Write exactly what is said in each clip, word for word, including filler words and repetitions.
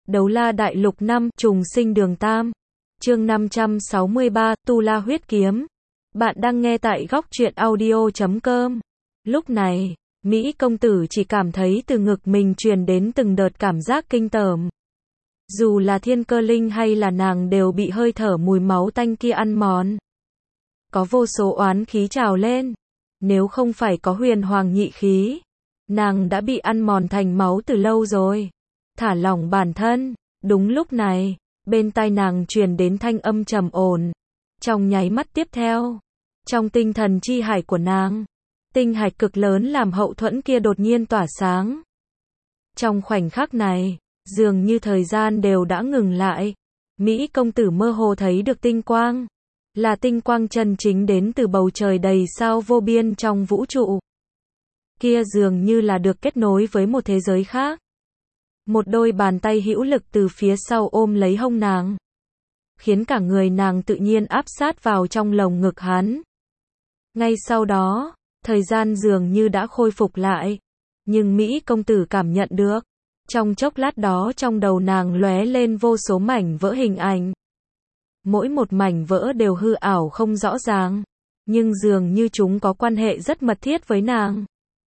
Đấu La Đại Lục năm, Trùng Sinh Đường Tam. Chương năm trăm sáu mươi ba, Tu La Huyết Kiếm. Bạn đang nghe tại góc truyện audio chấm com. Lúc này, Mỹ công tử chỉ cảm thấy từ ngực mình truyền đến từng đợt cảm giác kinh tởm. Dù là Thiên Cơ Linh hay là nàng đều bị hơi thở mùi máu tanh kia ăn mòn. Có vô số oán khí trào lên. Nếu không phải có huyền hoàng nhị khí, nàng đã bị ăn mòn thành máu từ lâu rồi. Thả lỏng bản thân. Đúng lúc này, bên tai nàng truyền đến thanh âm trầm ổn. Trong nháy mắt tiếp theo, trong tinh thần chi hải của nàng, tinh hạch cực lớn làm hậu thuẫn kia đột nhiên tỏa sáng. Trong khoảnh khắc này, dường như thời gian đều đã ngừng lại. Mỹ công tử mơ hồ thấy được tinh quang. Là tinh quang chân chính đến từ bầu trời đầy sao vô biên trong vũ trụ. Kia dường như là được kết nối với một thế giới khác. Một đôi bàn tay hữu lực từ phía sau ôm lấy hông nàng, khiến cả người nàng tự nhiên áp sát vào trong lồng ngực hắn. Ngay sau đó, thời gian dường như đã khôi phục lại, nhưng Mỹ công tử cảm nhận được, trong chốc lát đó trong đầu nàng lóe lên vô số mảnh vỡ hình ảnh. Mỗi một mảnh vỡ đều hư ảo không rõ ràng, nhưng dường như chúng có quan hệ rất mật thiết với nàng.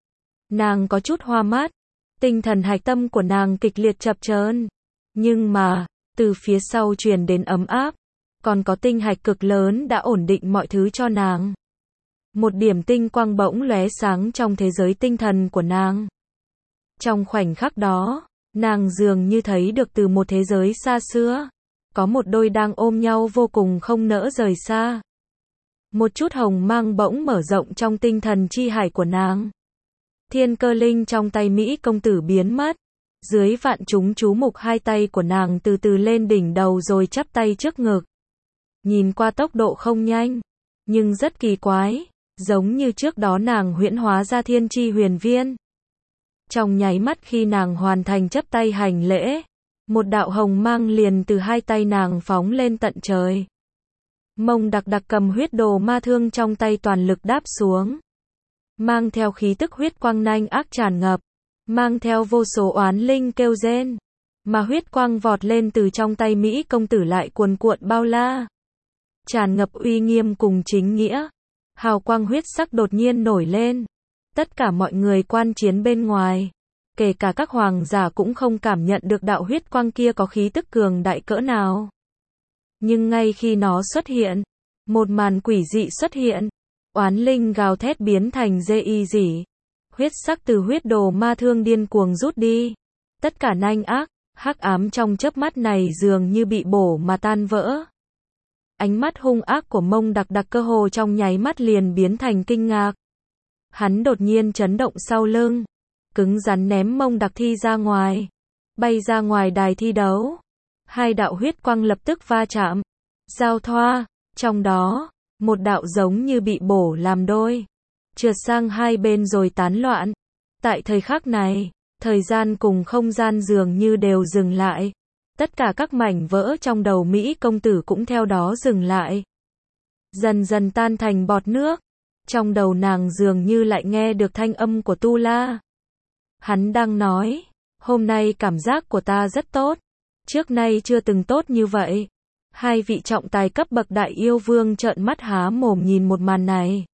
Nàng có chút hoa mắt. Tinh thần hạch tâm của nàng kịch liệt chập chờn, nhưng mà, từ phía sau truyền đến ấm áp, còn có tinh hạch cực lớn đã ổn định mọi thứ cho nàng. Một điểm tinh quang bỗng lóe sáng trong thế giới tinh thần của nàng. Trong khoảnh khắc đó, nàng dường như thấy được từ một thế giới xa xưa, có một đôi đang ôm nhau vô cùng không nỡ rời xa. Một chút hồng mang bỗng mở rộng trong tinh thần chi hải của nàng. Thiên Cơ Linh trong tay Mỹ công tử biến mất. Dưới vạn chúng chú mục hai tay của nàng từ từ lên đỉnh đầu rồi chắp tay trước ngực. Nhìn qua tốc độ không nhanh, nhưng rất kỳ quái, giống như trước đó nàng huyễn hóa ra thiên chi huyền viên. Trong nháy mắt khi nàng hoàn thành chắp tay hành lễ, một đạo hồng mang liền từ hai tay nàng phóng lên tận trời. Mông Đặc Đặc cầm huyết đồ ma thương trong tay toàn lực đáp xuống. Mang theo khí tức huyết quang nanh ác tràn ngập, mang theo vô số oán linh kêu rên, mà huyết quang vọt lên từ trong tay Mỹ công tử lại cuồn cuộn bao la, tràn ngập uy nghiêm cùng chính nghĩa. Hào quang huyết sắc đột nhiên nổi lên. Tất cả mọi người quan chiến bên ngoài, kể cả các hoàng giả cũng không cảm nhận được đạo huyết quang kia có khí tức cường đại cỡ nào. Nhưng ngay khi nó xuất hiện, một màn quỷ dị xuất hiện. Oán linh gào thét biến thành dê y dỉ. Huyết sắc từ huyết đồ ma thương điên cuồng rút đi. Tất cả nanh ác, hắc ám trong chớp mắt này dường như bị bổ mà tan vỡ. Ánh mắt hung ác của Mông Đặc Đặc cơ hồ trong nháy mắt liền biến thành kinh ngạc. Hắn đột nhiên chấn động sau lưng, cứng rắn ném Mông Đặc Thi ra ngoài, bay ra ngoài đài thi đấu. Hai đạo huyết quang lập tức va chạm, giao thoa, trong đó một đạo giống như bị bổ làm đôi, trượt sang hai bên rồi tán loạn. Tại thời khắc này, thời gian cùng không gian dường như đều dừng lại. Tất cả các mảnh vỡ trong đầu Mỹ công tử cũng theo đó dừng lại. Dần dần tan thành bọt nước. Trong đầu nàng dường như lại nghe được thanh âm của Tu La. Hắn đang nói, hôm nay cảm giác của ta rất tốt. Trước nay chưa từng tốt như vậy. Hai vị trọng tài cấp bậc đại yêu vương trợn mắt há mồm nhìn một màn này.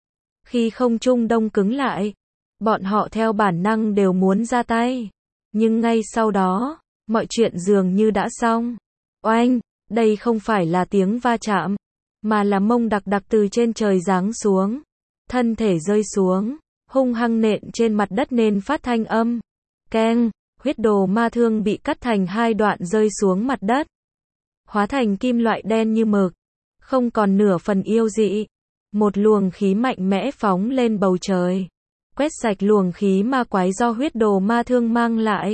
Khi không trung đông cứng lại, bọn họ theo bản năng đều muốn ra tay. Nhưng ngay sau đó, mọi chuyện dường như đã xong. Oanh, đây không phải là tiếng va chạm, mà là Mông Đặc Đặc từ trên trời giáng xuống. Thân thể rơi xuống, hung hăng nện trên mặt đất nên phát thanh âm. Keng, huyết đồ ma thương bị cắt thành hai đoạn rơi xuống mặt đất. Hóa thành kim loại đen như mực, không còn nửa phần yêu dị. Một luồng khí mạnh mẽ phóng lên bầu trời, quét sạch luồng khí ma quái do huyết đồ ma thương mang lại.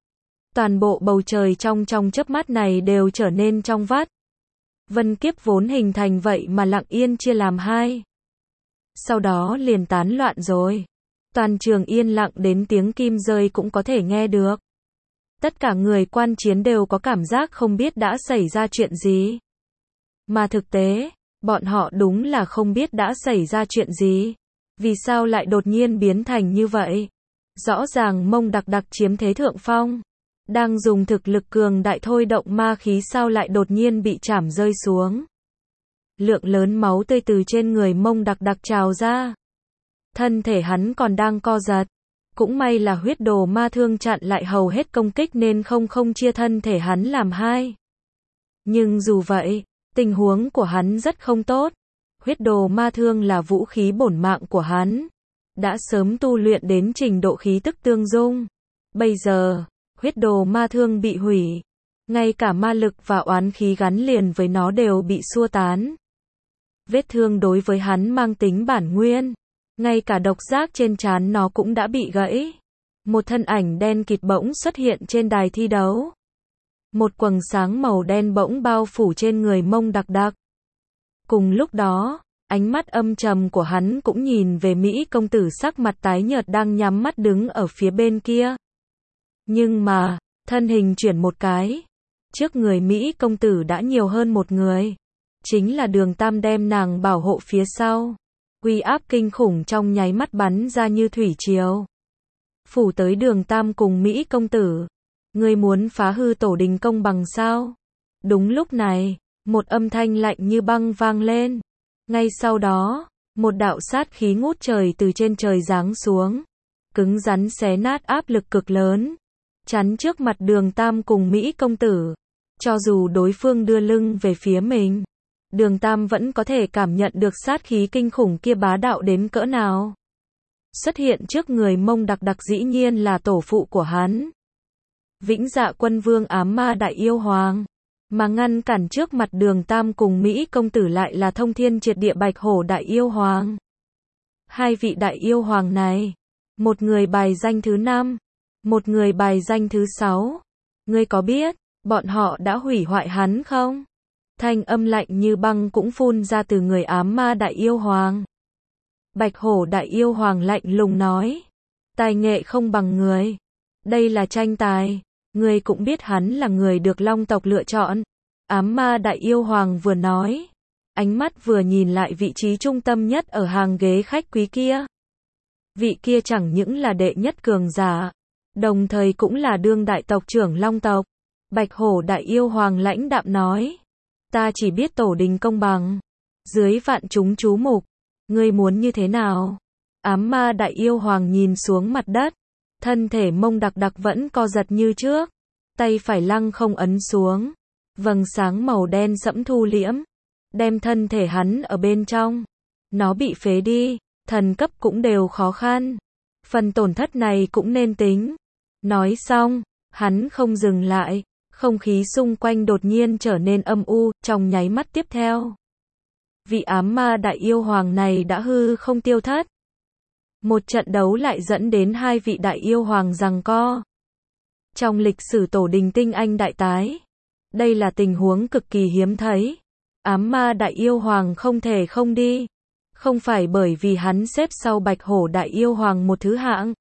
Toàn bộ bầu trời trong trong chớp mắt này đều trở nên trong vắt. Vân kiếp vốn hình thành vậy mà lặng yên chia làm hai. Sau đó liền tán loạn rồi. Toàn trường yên lặng đến tiếng kim rơi cũng có thể nghe được. Tất cả người quan chiến đều có cảm giác không biết đã xảy ra chuyện gì. Mà thực tế, bọn họ đúng là không biết đã xảy ra chuyện gì. Vì sao lại đột nhiên biến thành như vậy? Rõ ràng Mông Đặc Đặc chiếm thế thượng phong. Đang dùng thực lực cường đại thôi động ma khí sao lại đột nhiên bị chảm rơi xuống. Lượng lớn máu tươi từ trên người Mông Đặc Đặc trào ra. Thân thể hắn còn đang co giật. Cũng may là huyết đồ ma thương chặn lại hầu hết công kích nên không không chia thân thể hắn làm hai. Nhưng dù vậy, tình huống của hắn rất không tốt. Huyết đồ ma thương là vũ khí bổn mạng của hắn. Đã sớm tu luyện đến trình độ khí tức tương dung. Bây giờ, huyết đồ ma thương bị hủy. Ngay cả ma lực và oán khí gắn liền với nó đều bị xua tán. Vết thương đối với hắn mang tính bản nguyên. Ngay cả độc giác trên trán nó cũng đã bị gãy. Một thân ảnh đen kịt bỗng xuất hiện trên đài thi đấu. Một quầng sáng màu đen bỗng bao phủ trên người Mông Đặc Đặc. Cùng lúc đó, ánh mắt âm trầm của hắn cũng nhìn về Mỹ công tử sắc mặt tái nhợt đang nhắm mắt đứng ở phía bên kia. Nhưng mà, thân hình chuyển một cái. Trước người Mỹ công tử đã nhiều hơn một người. Chính là Đường Tam đem nàng bảo hộ phía sau. Uy áp kinh khủng trong nháy mắt bắn ra như thủy triều. Phủ tới Đường Tam cùng Mỹ công tử. Ngươi muốn phá hư tổ đình công bằng sao? Đúng lúc này, một âm thanh lạnh như băng vang lên. Ngay sau đó, một đạo sát khí ngút trời từ trên trời giáng xuống. Cứng rắn xé nát áp lực cực lớn. Chắn trước mặt Đường Tam cùng Mỹ công tử. Cho dù đối phương đưa lưng về phía mình, Đường Tam vẫn có thể cảm nhận được sát khí kinh khủng kia bá đạo đến cỡ nào. Xuất hiện trước người Mông Đặc Đặc dĩ nhiên là tổ phụ của hắn. Vĩnh Dạ Quân Vương ám ma đại yêu hoàng. Mà ngăn cản trước mặt Đường Tam cùng Mỹ công tử lại là thông thiên triệt địa bạch hổ đại yêu hoàng. Hai vị đại yêu hoàng này. Một người bài danh thứ năm. Một người bài danh thứ sáu. Ngươi có biết, bọn họ đã hủy hoại hắn không? Thanh âm lạnh như băng cũng phun ra từ người ám ma đại yêu hoàng. Bạch hổ đại yêu hoàng lạnh lùng nói. Tài nghệ không bằng người. Đây là tranh tài. Người cũng biết hắn là người được Long tộc lựa chọn. Ám ma đại yêu hoàng vừa nói. Ánh mắt vừa nhìn lại vị trí trung tâm nhất ở hàng ghế khách quý kia. Vị kia chẳng những là đệ nhất cường giả. Đồng thời cũng là đương đại tộc trưởng Long tộc. Bạch hổ đại yêu hoàng lãnh đạm nói. Ta chỉ biết tổ đình công bằng. Dưới vạn chúng chú mục. Ngươi muốn như thế nào? Ám ma đại yêu hoàng nhìn xuống mặt đất. Thân thể Mông Đặc Đặc vẫn co giật như trước. Tay phải lăng không ấn xuống. Vầng sáng màu đen sẫm thu liễm. Đem thân thể hắn ở bên trong. Nó bị phế đi. Thần cấp cũng đều khó khăn. Phần tổn thất này cũng nên tính. Nói xong, hắn không dừng lại. Không khí xung quanh đột nhiên trở nên âm u, trong nháy mắt tiếp theo. Vị ám ma đại yêu hoàng này đã hư không tiêu thất. Một trận đấu lại dẫn đến hai vị đại yêu hoàng giằng co. Trong lịch sử tổ đình tinh anh đại tái, đây là tình huống cực kỳ hiếm thấy. Ám ma đại yêu hoàng không thể không đi. Không phải bởi vì hắn xếp sau bạch hổ đại yêu hoàng một thứ hạng,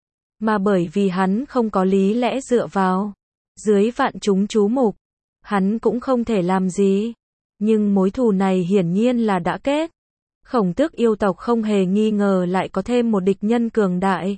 mà bởi vì hắn không có lý lẽ dựa vào. Dưới vạn chúng chú mục, hắn cũng không thể làm gì. Nhưng mối thù này hiển nhiên là đã kết. Khổng Tước yêu tộc không hề nghi ngờ lại có thêm một địch nhân cường đại.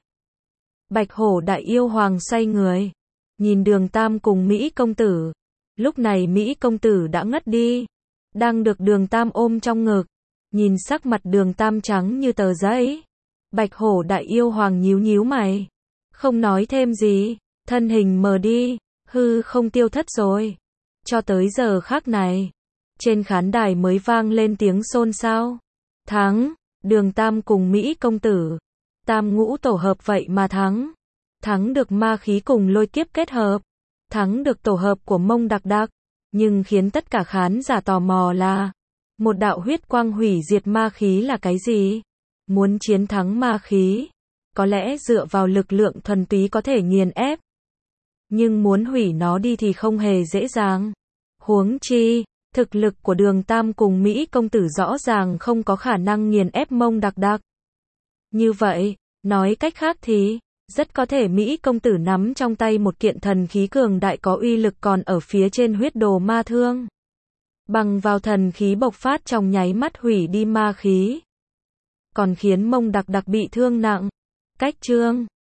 Bạch hổ đại yêu hoàng xoay người. Nhìn Đường Tam cùng Mỹ công tử. Lúc này Mỹ công tử đã ngất đi. Đang được Đường Tam ôm trong ngực. Nhìn sắc mặt Đường Tam trắng như tờ giấy. Bạch hổ đại yêu hoàng nhíu nhíu mày. Không nói thêm gì. Thân hình mờ đi. Hư không tiêu thất rồi. Cho tới giờ khắc này. Trên khán đài mới vang lên tiếng xôn xao. Thắng. Đường Tam cùng Mỹ công tử. Tam ngũ tổ hợp vậy mà thắng. Thắng được ma khí cùng lôi kiếp kết hợp. Thắng được tổ hợp của Mông Đặc Đặc. Nhưng khiến tất cả khán giả tò mò là. Một đạo huyết quang hủy diệt ma khí là cái gì? Muốn chiến thắng ma khí. Có lẽ dựa vào lực lượng thuần túy có thể nghiền ép. Nhưng muốn hủy nó đi thì không hề dễ dàng. Huống chi, thực lực của Đường Tam cùng Mỹ công tử rõ ràng không có khả năng nghiền ép Mông Đặc Đặc. Như vậy, nói cách khác thì, rất có thể Mỹ công tử nắm trong tay một kiện thần khí cường đại có uy lực còn ở phía trên huyết đồ ma thương. Bằng vào thần khí bộc phát trong nháy mắt hủy đi ma khí. Còn khiến Mông Đặc Đặc bị thương nặng. Cách chương